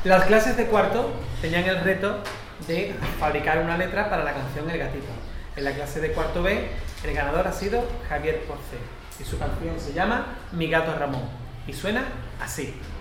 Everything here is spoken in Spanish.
Las clases de cuarto tenían el reto de fabricar una letra para la canción El Gatito. En la clase de cuarto B, el ganador ha sido Javier Porcel y su canción se llama Mi gato Ramón y suena así.